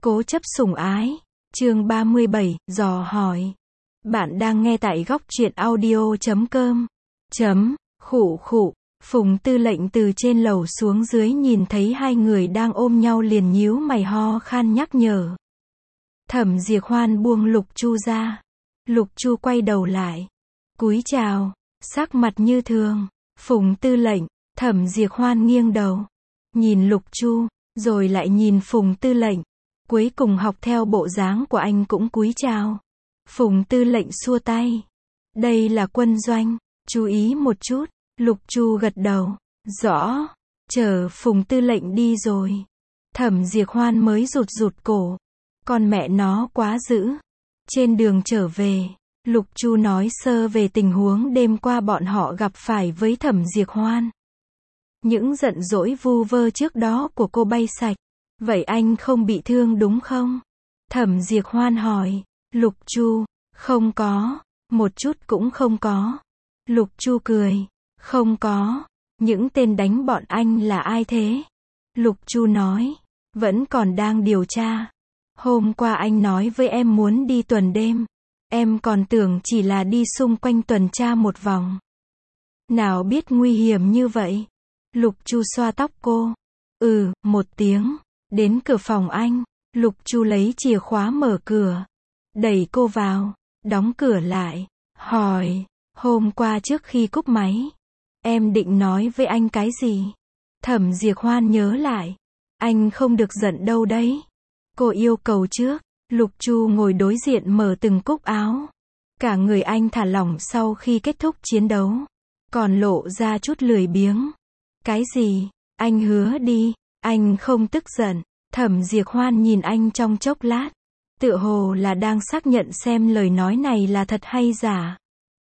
Cố chấp sủng ái. Chương 37, dò hỏi. Bạn đang nghe tại góc truyện audio.com. Khụ khụ. Phùng Tư lệnh từ trên lầu xuống dưới nhìn thấy hai người đang ôm nhau liền nhíu mày ho khan nhắc nhở. Thẩm Diệp Hoan buông Lục Chu ra. Lục Chu quay đầu lại. Cúi chào, sắc mặt như thường. Phùng Tư lệnh. Thẩm Diệp Hoan nghiêng đầu. Nhìn Lục Chu, rồi lại nhìn Phùng Tư lệnh. Cuối cùng học theo bộ dáng của anh cũng cúi chào. Phùng Tư lệnh xua tay. Đây là quân doanh, chú ý một chút. Lục Chu gật đầu. Rõ. Chờ Phùng Tư lệnh đi rồi. Thẩm Diệp Hoan mới rụt rụt cổ. Con mẹ nó quá dữ. Trên đường trở về, Lục Chu nói sơ về tình huống đêm qua bọn họ gặp phải với Thẩm Diệp Hoan. Những giận dỗi vu vơ trước đó của cô bay sạch. Vậy anh không bị thương đúng không? Thẩm Diệp Hoan hỏi. Lục Chu. Không có. Một chút cũng không có. Lục Chu cười. Không có. Những tên đánh bọn anh là ai thế? Lục Chu nói. Vẫn còn đang điều tra. Hôm qua anh nói với em muốn đi tuần đêm. Em còn tưởng chỉ là đi xung quanh tuần tra một vòng. Nào biết nguy hiểm như vậy? Lục Chu xoa tóc cô. Một tiếng. Đến cửa phòng anh. Lục Chu lấy chìa khóa mở cửa. Đẩy cô vào. Đóng cửa lại. Hỏi. Hôm qua trước khi cúp máy. Em định nói với anh cái gì? Thẩm Diệp Hoan nhớ lại. Anh không được giận đâu đấy. Cô yêu cầu trước. Lục Chu ngồi đối diện mở từng cúc áo. Cả người anh thả lỏng sau khi kết thúc chiến đấu. Còn lộ ra chút lười biếng. Cái gì? Anh hứa đi. Anh không tức giận. Thẩm Diệp Hoan nhìn anh trong chốc lát. Tựa hồ là đang xác nhận xem lời nói này là thật hay giả.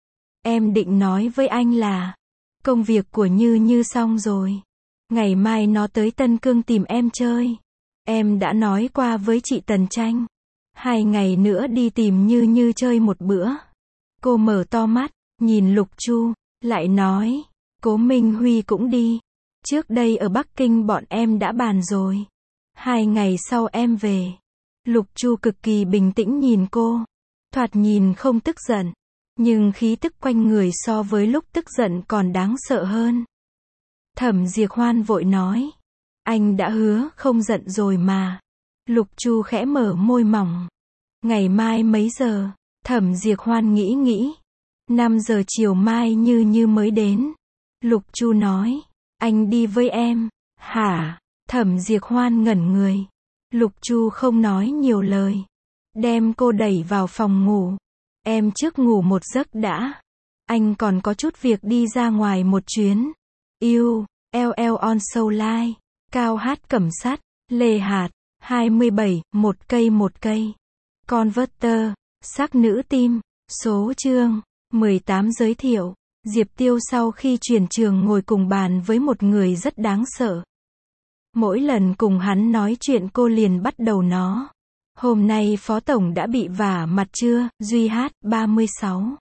Em định nói với anh là công việc của Như Như xong rồi. Ngày mai nó tới Tân Cương tìm em chơi. Em đã nói qua với chị Tần Tranh. 2 ngày nữa đi tìm Như Như chơi một bữa. Cô mở to mắt, nhìn Lục Chu, lại nói. Cố Minh Huy cũng đi. Trước đây ở Bắc Kinh bọn em đã bàn rồi. 2 ngày sau em về. Lục Chu cực kỳ bình tĩnh nhìn cô. Thoạt nhìn không tức giận. Nhưng khí tức quanh người so với lúc tức giận còn đáng sợ hơn. Thẩm Diệp Hoan vội nói. Anh đã hứa không giận rồi mà. Lục Chu khẽ mở môi mỏng. Ngày mai mấy giờ? Thẩm Diệp Hoan nghĩ. 5 giờ chiều mai Như Như mới đến. Lục Chu nói. Anh đi với em. Hả? Thẩm Diệp Hoan ngẩn người. Lục Chu không nói nhiều lời. Đem cô đẩy vào phòng ngủ. Em trước ngủ một giấc đã. Anh còn có chút việc đi ra ngoài một chuyến. Yêu, LL on Soul Live. Cao hát cẩm sắt, lê hạt, 27, một cây. Converter, sắc nữ tim, số chương, 18 giới thiệu. Diệp Tiêu sau khi chuyển trường ngồi cùng bàn với một người rất đáng sợ. Mỗi lần cùng hắn nói chuyện cô liền bắt đầu nó. Hôm nay Phó Tổng đã bị vả mặt chưa? Duy hát, 36.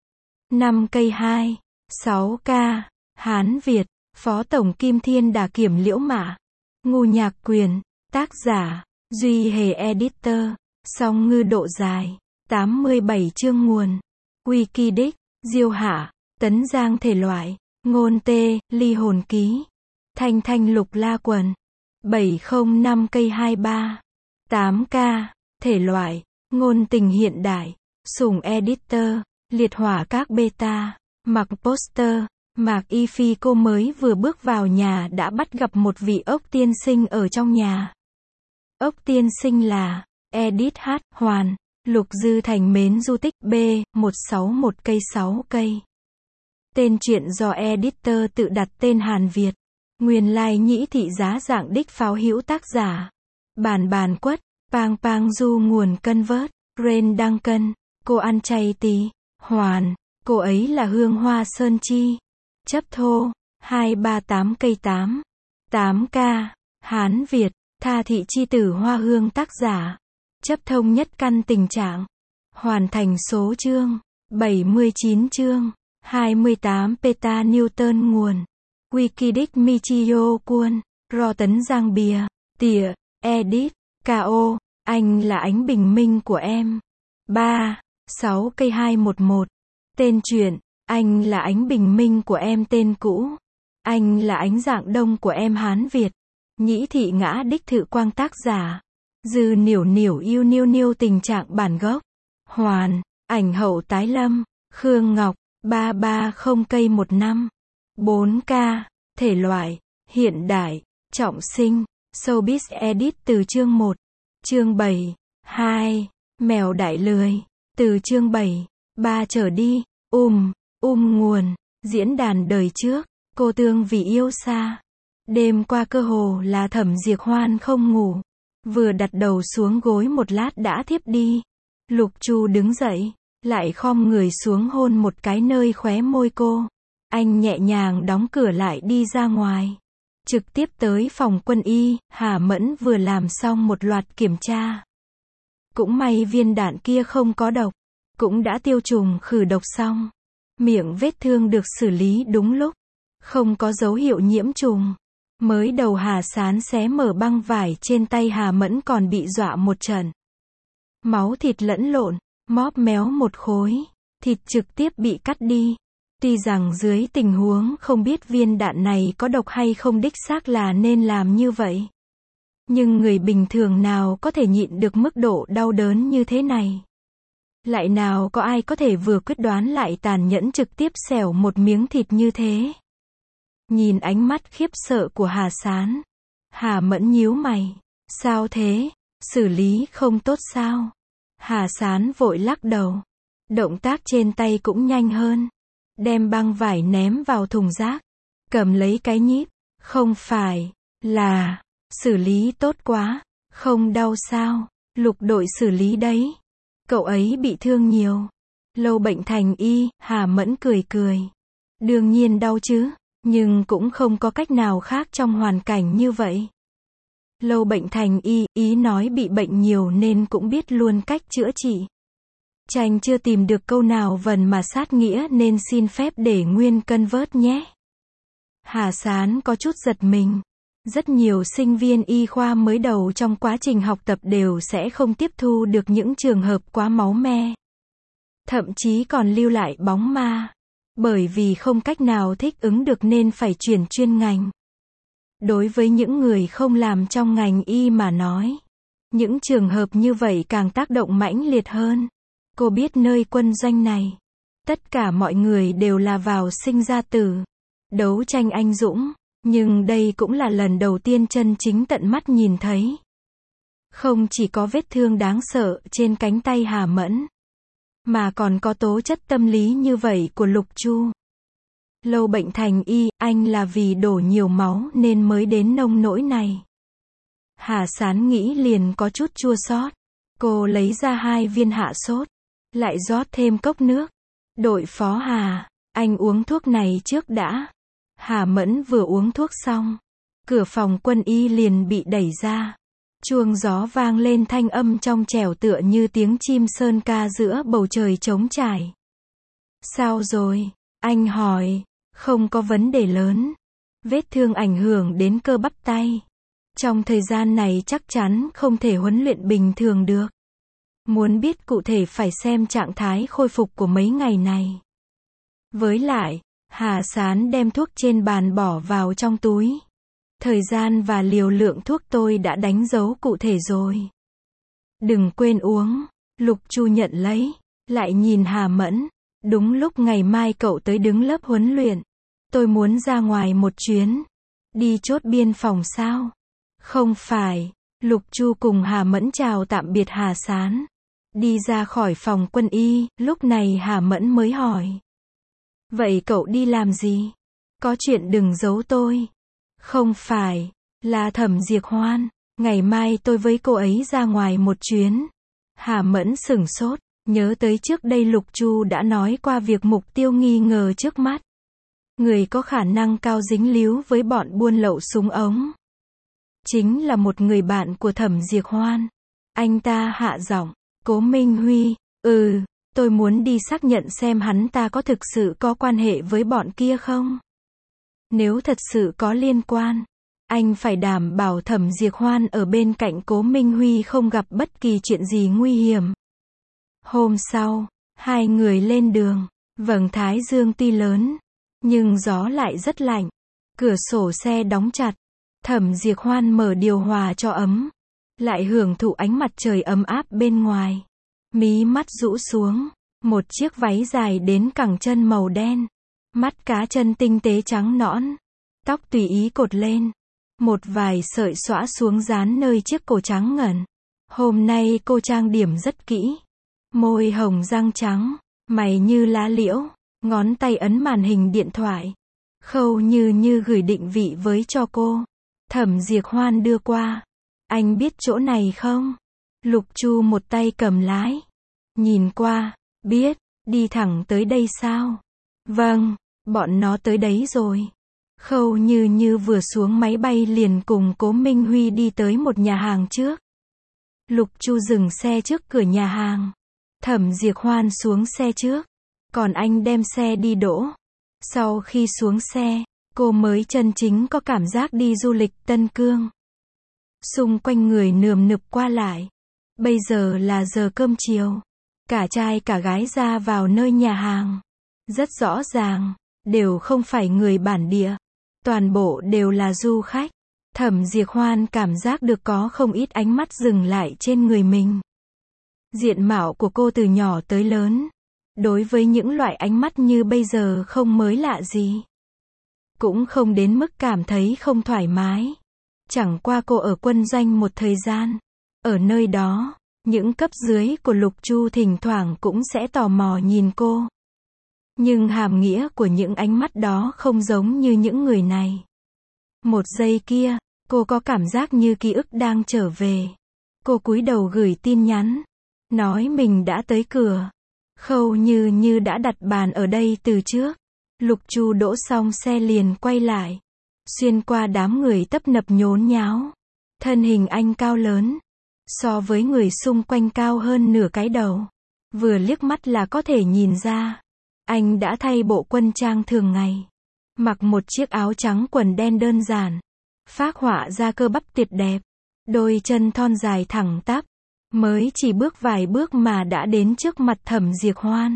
5 cây 2, 6K. Hán Việt. Phó Tổng Kim Thiên Đà Kiểm Liễu Mã. Ngu Nhạc Quyền. Tác giả. Duy Hề Editor. Song Ngư Độ Dài. 87 chương nguồn. Wikidic. Diêu Hạ. Tấn Giang thể loại. Ngôn Tê. Ly hồn ký. Thanh Thanh Lục La Quần. 705 cây 23. 8K. Thể loại. Ngôn tình hiện đại. Sủng Editor. Liệt hỏa các beta. Mặc poster. Mạc Y Phi cô mới vừa bước vào nhà đã bắt gặp một vị ốc tiên sinh ở trong nhà. Ốc tiên sinh là Edit H. Hoàn. Lục Dư Thành mến du tích B. 161 cây 6 cây. Tên truyện do editor tự đặt tên Hàn Việt. Nguyên lai nhĩ thị giá dạng đích pháo hữu tác giả. Bàn quất. Pang du nguồn cân vớt. Rain đăng cân. Cô ăn chay tí. Hoàn. Cô ấy là Hương Hoa Sơn Chi. Chấp thô. 238 cây 8. 8K. Hán Việt. Tha thị chi tử Hoa Hương tác giả. Chấp thông nhất căn tình trạng. Hoàn thành số chương. 79 chương. 28 peta Newton nguồn. Wikidic Michio Kuon. Ro Tấn Giang Bìa. Tỉa. Edit. K.O. Anh là ánh bình minh của em. 3. 6 cây 211. Tên truyện. Anh là ánh bình minh của em. Tên cũ. Anh là ánh rạng đông của em. Hán Việt. Nhĩ Thị Ngã đích thự quang. Tác giả. Dư Niểu Niểu yêu niêu niêu. Tình trạng bản gốc. Hoàn. Ảnh hậu tái lâm. Khương Ngọc. 330 cây 15. 4K. Thể loại. Hiện đại. Trọng sinh. Showbiz edit từ chương 1. Chương 7. 2. Mèo đại lười. Từ chương 7. 3 trở đi. Nguồn. Diễn đàn đời trước. Cô Tương vì yêu xa. Đêm qua cơ hồ là Thẩm Diệc Hoan không ngủ. Vừa đặt đầu xuống gối một lát đã thiếp đi. Lục Chu đứng dậy. Lại khom người xuống hôn một cái nơi khóe môi cô. Anh nhẹ nhàng đóng cửa lại đi ra ngoài. Trực tiếp tới phòng quân y. Hà Mẫn vừa làm xong một loạt kiểm tra. Cũng may viên đạn kia không có độc. Cũng đã tiêu trùng khử độc xong. Miệng vết thương được xử lý đúng lúc. Không có dấu hiệu nhiễm trùng. Mới đầu Hà Sán xé mở băng vải trên tay Hà Mẫn còn bị dọa một trận. Máu thịt lẫn lộn, móp méo một khối. Thịt trực tiếp bị cắt đi. Tuy rằng dưới tình huống không biết viên đạn này có độc hay không đích xác là nên làm như vậy. Nhưng người bình thường nào có thể nhịn được mức độ đau đớn như thế này. Lại nào có ai có thể vừa quyết đoán lại tàn nhẫn trực tiếp xẻo một miếng thịt như thế. Nhìn ánh mắt khiếp sợ của Hà Sán. Hà Mẫn nhíu mày. Sao thế? Xử lý không tốt sao? Hà Sán vội lắc đầu. Động tác trên tay cũng nhanh hơn. Đem băng vải ném vào thùng rác. Cầm lấy cái nhíp. Không phải là xử lý tốt quá. Không đau sao? Lục đội xử lý đấy. Cậu ấy bị thương nhiều. Lâu bệnh thành y. Hà Mẫn cười cười. Đương nhiên đau chứ. Nhưng cũng không có cách nào khác trong hoàn cảnh như vậy. Lâu bệnh thành y, ý nói bị bệnh nhiều nên cũng biết luôn cách chữa trị. Tranh chưa tìm được câu nào vần mà sát nghĩa nên xin phép để nguyên cân vớt nhé. Hà Sán có chút giật mình. Rất nhiều sinh viên y khoa mới đầu trong quá trình học tập đều sẽ không tiếp thu được những trường hợp quá máu me. Thậm chí còn lưu lại bóng ma. Bởi vì không cách nào thích ứng được nên phải chuyển chuyên ngành. Đối với những người không làm trong ngành y mà nói, những trường hợp như vậy càng tác động mãnh liệt hơn. Cô biết nơi quân doanh này, tất cả mọi người đều là vào sinh ra tử, đấu tranh anh dũng, nhưng đây cũng là lần đầu tiên chân chính tận mắt nhìn thấy. Không chỉ có vết thương đáng sợ trên cánh tay Hà Mẫn, mà còn có tố chất tâm lý như vậy của Lục Chu. Lâu bệnh thành y, anh là vì đổ nhiều máu nên mới đến nông nỗi này. Hà Sán nghĩ liền có chút chua xót. Cô lấy ra 2 viên hạ sốt. Lại rót thêm cốc nước. Đội phó Hà, anh uống thuốc này trước đã. Hà Mẫn vừa uống thuốc xong. Cửa phòng quân y liền bị đẩy ra. Chuông gió vang lên thanh âm trong trẻo tựa như tiếng chim sơn ca giữa bầu trời trống trải. Sao rồi? Anh hỏi. Không có vấn đề lớn. Vết thương ảnh hưởng đến cơ bắp tay. Trong thời gian này chắc chắn không thể huấn luyện bình thường được. Muốn biết cụ thể phải xem trạng thái khôi phục của mấy ngày này. Với lại, Hà Sán đem thuốc trên bàn bỏ vào trong túi. Thời gian và liều lượng thuốc tôi đã đánh dấu cụ thể rồi. Đừng quên uống. Lục Chu nhận lấy. Lại nhìn Hà Mẫn. Đúng lúc ngày mai cậu tới đứng lớp huấn luyện. Tôi muốn ra ngoài một chuyến. Đi chốt biên phòng sao? Không phải. Lục Chu cùng Hà Mẫn chào tạm biệt Hà Sán. Đi ra khỏi phòng quân y, lúc này Hà Mẫn mới hỏi. Vậy cậu đi làm gì? Có chuyện đừng giấu tôi. Không phải. Là Thẩm Diệc Hoan. Ngày mai tôi với cô ấy ra ngoài một chuyến. Hà Mẫn sửng sốt. Nhớ tới trước đây Lục Chu đã nói qua việc mục tiêu nghi ngờ trước mắt. Người có khả năng cao dính líu với bọn buôn lậu súng ống. Chính là một người bạn của Thẩm Diệc Hoan. Anh ta hạ giọng. Cố Minh Huy. Tôi muốn đi xác nhận xem hắn ta có thực sự có quan hệ với bọn kia không. Nếu thật sự có liên quan, Anh phải đảm bảo Thẩm Diệp Hoan ở bên cạnh Cố Minh Huy không gặp bất kỳ chuyện gì nguy hiểm. Hôm sau, hai người lên đường. Vầng thái dương tuy lớn, nhưng gió lại rất lạnh. Cửa sổ xe đóng chặt. Thẩm Diệp Hoan mở điều hòa cho ấm. Lại hưởng thụ ánh mặt trời ấm áp bên ngoài. Mí mắt rũ xuống. Một chiếc váy dài đến cẳng chân màu đen. Mắt cá chân tinh tế trắng nõn. Tóc tùy ý cột lên. Một vài sợi xõa xuống dán nơi chiếc cổ trắng ngần. Hôm nay cô trang điểm rất kỹ. Môi hồng răng trắng. Mày như lá liễu. Ngón tay ấn màn hình điện thoại. Khâu như gửi định vị với cho cô. Thẩm Diệp Hoan đưa qua. Anh biết chỗ này không? Lục Chu một tay cầm lái. Nhìn qua. Biết. Đi thẳng tới đây sao? Vâng. Bọn nó tới đấy rồi. Khâu như vừa xuống máy bay liền cùng Cố Minh Huy đi tới một nhà hàng trước. Lục Chu dừng xe trước cửa nhà hàng. Thẩm Diệp Hoan xuống xe trước. Còn anh đem xe đi đỗ. Sau khi xuống xe, cô mới chân chính có cảm giác đi du lịch Tân Cương. Xung quanh người nườm nượp qua lại. Bây giờ là giờ cơm chiều. Cả trai cả gái ra vào nơi nhà hàng. Rất rõ ràng, đều không phải người bản địa. Toàn bộ đều là du khách. Thẩm Diệp Hoan cảm giác được có không ít ánh mắt dừng lại trên người mình. Diện mạo của cô từ nhỏ tới lớn. Đối với những loại ánh mắt như bây giờ không mới lạ gì. Cũng không đến mức cảm thấy không thoải mái. Chẳng qua cô ở quân doanh một thời gian. Ở nơi đó, những cấp dưới của Lục Chu thỉnh thoảng cũng sẽ tò mò nhìn cô. Nhưng hàm nghĩa của những ánh mắt đó không giống như những người này. Một giây kia, cô có cảm giác như ký ức đang trở về. Cô cúi đầu gửi tin nhắn. Nói mình đã tới cửa. Khâu như đã đặt bàn ở đây từ trước. Lục Chu đỗ xong xe liền quay lại. Xuyên qua đám người tấp nập nhốn nháo. Thân hình anh cao lớn. So với người xung quanh cao hơn nửa cái đầu. Vừa liếc mắt là có thể nhìn ra. Anh đã thay bộ quân trang thường ngày. Mặc một chiếc áo trắng quần đen đơn giản. Phác họa ra cơ bắp tuyệt đẹp. Đôi chân thon dài thẳng tắp. Mới chỉ bước vài bước mà đã đến trước mặt Thẩm Diệp Hoan.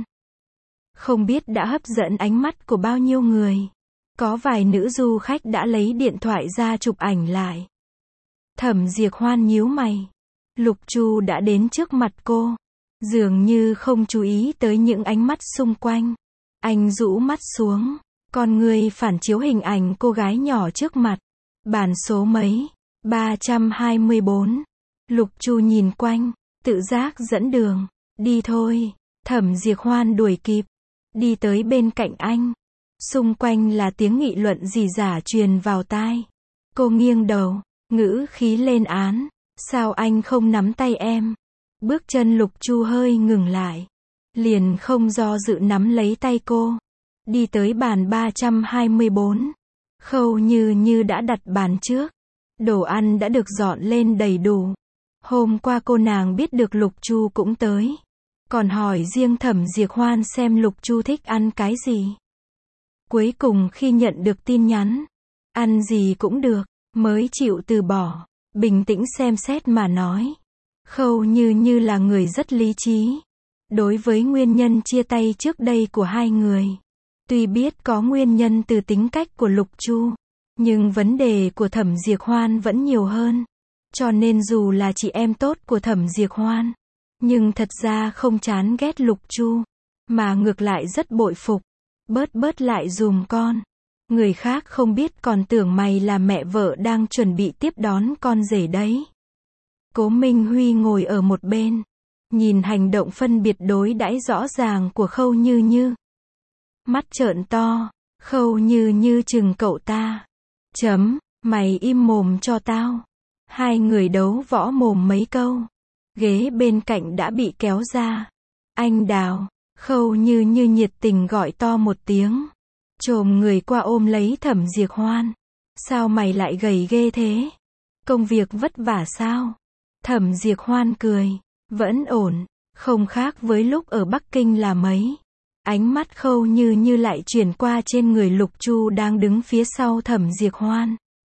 Không biết đã hấp dẫn ánh mắt của bao nhiêu người. Có vài nữ du khách đã lấy điện thoại ra chụp ảnh lại. Thẩm Diệp Hoan nhíu mày. Lục Chu đã đến trước mặt cô. Dường như không chú ý tới những ánh mắt xung quanh. Anh rũ mắt xuống. Con người phản chiếu hình ảnh cô gái nhỏ trước mặt. Bản số mấy? 324. Lục Chu nhìn quanh. Tự giác dẫn đường. Đi thôi. Thẩm Diệp Hoan đuổi kịp. Đi tới bên cạnh anh. Xung quanh là tiếng nghị luận rỉ rả truyền vào tai. Cô nghiêng đầu. Ngữ khí lên án. Sao anh không nắm tay em? Bước chân Lục Chu hơi ngừng lại. Liền không do dự nắm lấy tay cô. Đi tới bàn 324. Khâu như đã đặt bàn trước. Đồ ăn đã được dọn lên đầy đủ. Hôm qua cô nàng biết được Lục Chu cũng tới. Còn hỏi riêng Thẩm Diệp Hoan xem Lục Chu thích ăn cái gì. Cuối cùng khi nhận được tin nhắn. Ăn gì cũng được. Mới chịu từ bỏ. Bình tĩnh xem xét mà nói. Khâu như là người rất lý trí. Đối với nguyên nhân chia tay trước đây của hai người. Tuy biết có nguyên nhân từ tính cách của Lục Chu. Nhưng vấn đề của Thẩm Diệp Hoan vẫn nhiều hơn. Cho nên dù là chị em tốt của Thẩm Diệp Hoan. Nhưng thật ra không chán ghét Lục Chu. Mà ngược lại rất bội phục. Bớt lại dùm con. Người khác không biết còn tưởng mày là mẹ vợ đang chuẩn bị tiếp đón con rể đấy. Cố Minh Huy ngồi ở một bên. Nhìn hành động phân biệt đối đãi rõ ràng của Khâu Như. Mắt trợn to. Khâu Như chừng cậu ta. Mày im mồm cho tao. Hai người đấu võ mồm mấy câu. Ghế bên cạnh đã bị kéo ra. Anh Đào. Khâu Như nhiệt tình gọi to một tiếng. Chồm người qua ôm lấy Thẩm Diệp Hoan. Sao mày lại gầy ghê thế? Công việc vất vả sao? Thẩm Diệp Hoan cười. Vẫn ổn. Không khác với lúc ở Bắc Kinh là mấy. Ánh mắt Khâu Như lại chuyển qua trên người Lục Chu đang đứng phía sau Thẩm Diệp Hoan.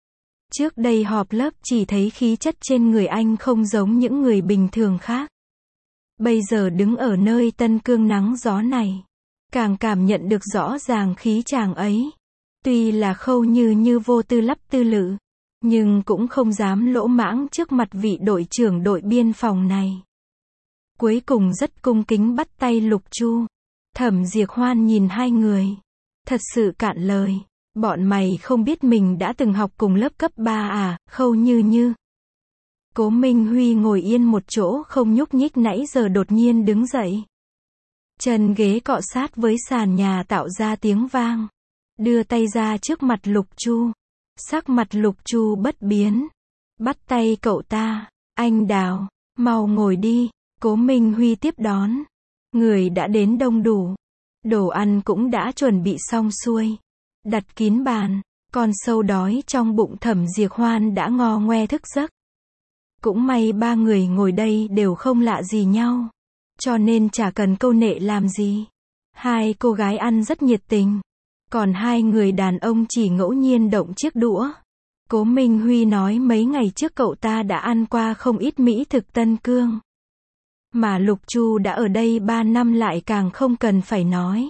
Trước đây họp lớp chỉ thấy khí chất trên người anh không giống những người bình thường khác. Bây giờ đứng ở nơi Tân Cương nắng gió này, càng cảm nhận được rõ ràng khí chàng ấy. Tuy là Khâu Như vô tư lắp tư lự, nhưng cũng không dám lỗ mãng trước mặt vị đội trưởng đội biên phòng này. Cuối cùng rất cung kính bắt tay Lục Chu. Thẩm Diệp Hoan nhìn hai người, thật sự cạn lời. Bọn mày không biết mình đã từng học cùng lớp cấp 3 à, Khâu Như. Cố Minh Huy ngồi yên một chỗ không nhúc nhích nãy giờ đột nhiên đứng dậy. Chân ghế cọ sát với sàn nhà tạo ra tiếng vang. Đưa tay ra trước mặt Lục Chu. Sắc mặt Lục Chu bất biến. Bắt tay cậu ta, anh Đào, mau ngồi đi. Cố Minh Huy tiếp đón. Người đã đến đông đủ. Đồ ăn cũng đã chuẩn bị xong xuôi. Đặt kín bàn. Con sâu đói trong bụng Thẩm Diệp Hoan đã ngo ngoe thức giấc. Cũng may ba người ngồi đây đều không lạ gì nhau. Cho nên chả cần câu nệ làm gì. Hai cô gái ăn rất nhiệt tình. Còn hai người đàn ông chỉ ngẫu nhiên động chiếc đũa. Cố Minh Huy nói mấy ngày trước cậu ta đã ăn qua không ít mỹ thực Tân Cương. Mà Lục Chu đã ở đây 3 năm lại càng không cần phải nói.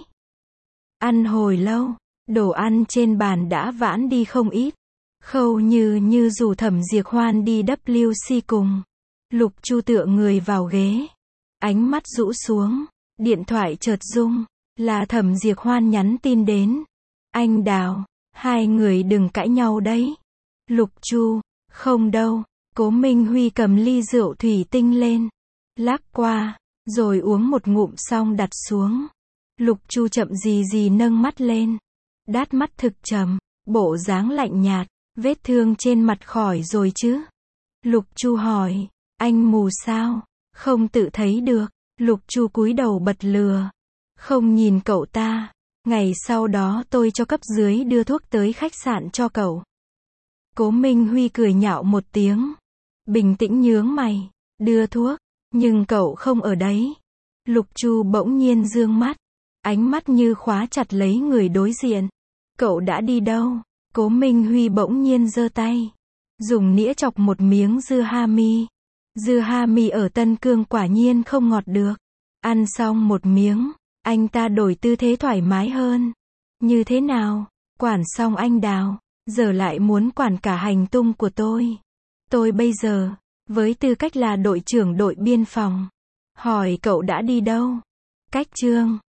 Ăn hồi lâu, đồ ăn trên bàn đã vãn đi không ít. Khâu Như rủ Thẩm Diệp Hoan đi WC cùng. Lục Chu tựa người vào ghế. Ánh mắt rũ xuống. Điện thoại chợt rung. Là Thẩm Diệp Hoan nhắn tin đến. Anh Đào, hai người đừng cãi nhau đấy. Lục Chu, không đâu. Cố Minh Huy cầm ly rượu thủy tinh lên. Lắc qua, rồi uống một ngụm xong đặt xuống. Lục Chu chậm gì nâng mắt lên. Đát mắt thực trầm, bộ dáng lạnh nhạt. Vết thương trên mặt khỏi rồi chứ? Lục Chu hỏi, anh mù sao? Không tự thấy được. Lục Chu cúi đầu bật lừa. Không nhìn cậu ta. Ngày sau đó tôi cho cấp dưới đưa thuốc tới khách sạn cho cậu. Cố Minh Huy cười nhạo một tiếng. Bình tĩnh nhướng mày. Đưa thuốc. Nhưng cậu không ở đấy. Lục Chu bỗng nhiên dương mắt. Ánh mắt như khóa chặt lấy người đối diện. Cậu đã đi đâu? Cố Minh Huy bỗng nhiên giơ tay. Dùng nĩa chọc một miếng dưa ha mi. Dưa ha mi ở Tân Cương quả nhiên không ngọt được. Ăn xong một miếng, anh ta đổi tư thế thoải mái hơn. Như thế nào? Quản xong anh Đào, giờ lại muốn quản cả hành tung của tôi. Tôi bây giờ, với tư cách là đội trưởng đội biên phòng, hỏi cậu đã đi đâu? Cách Trương.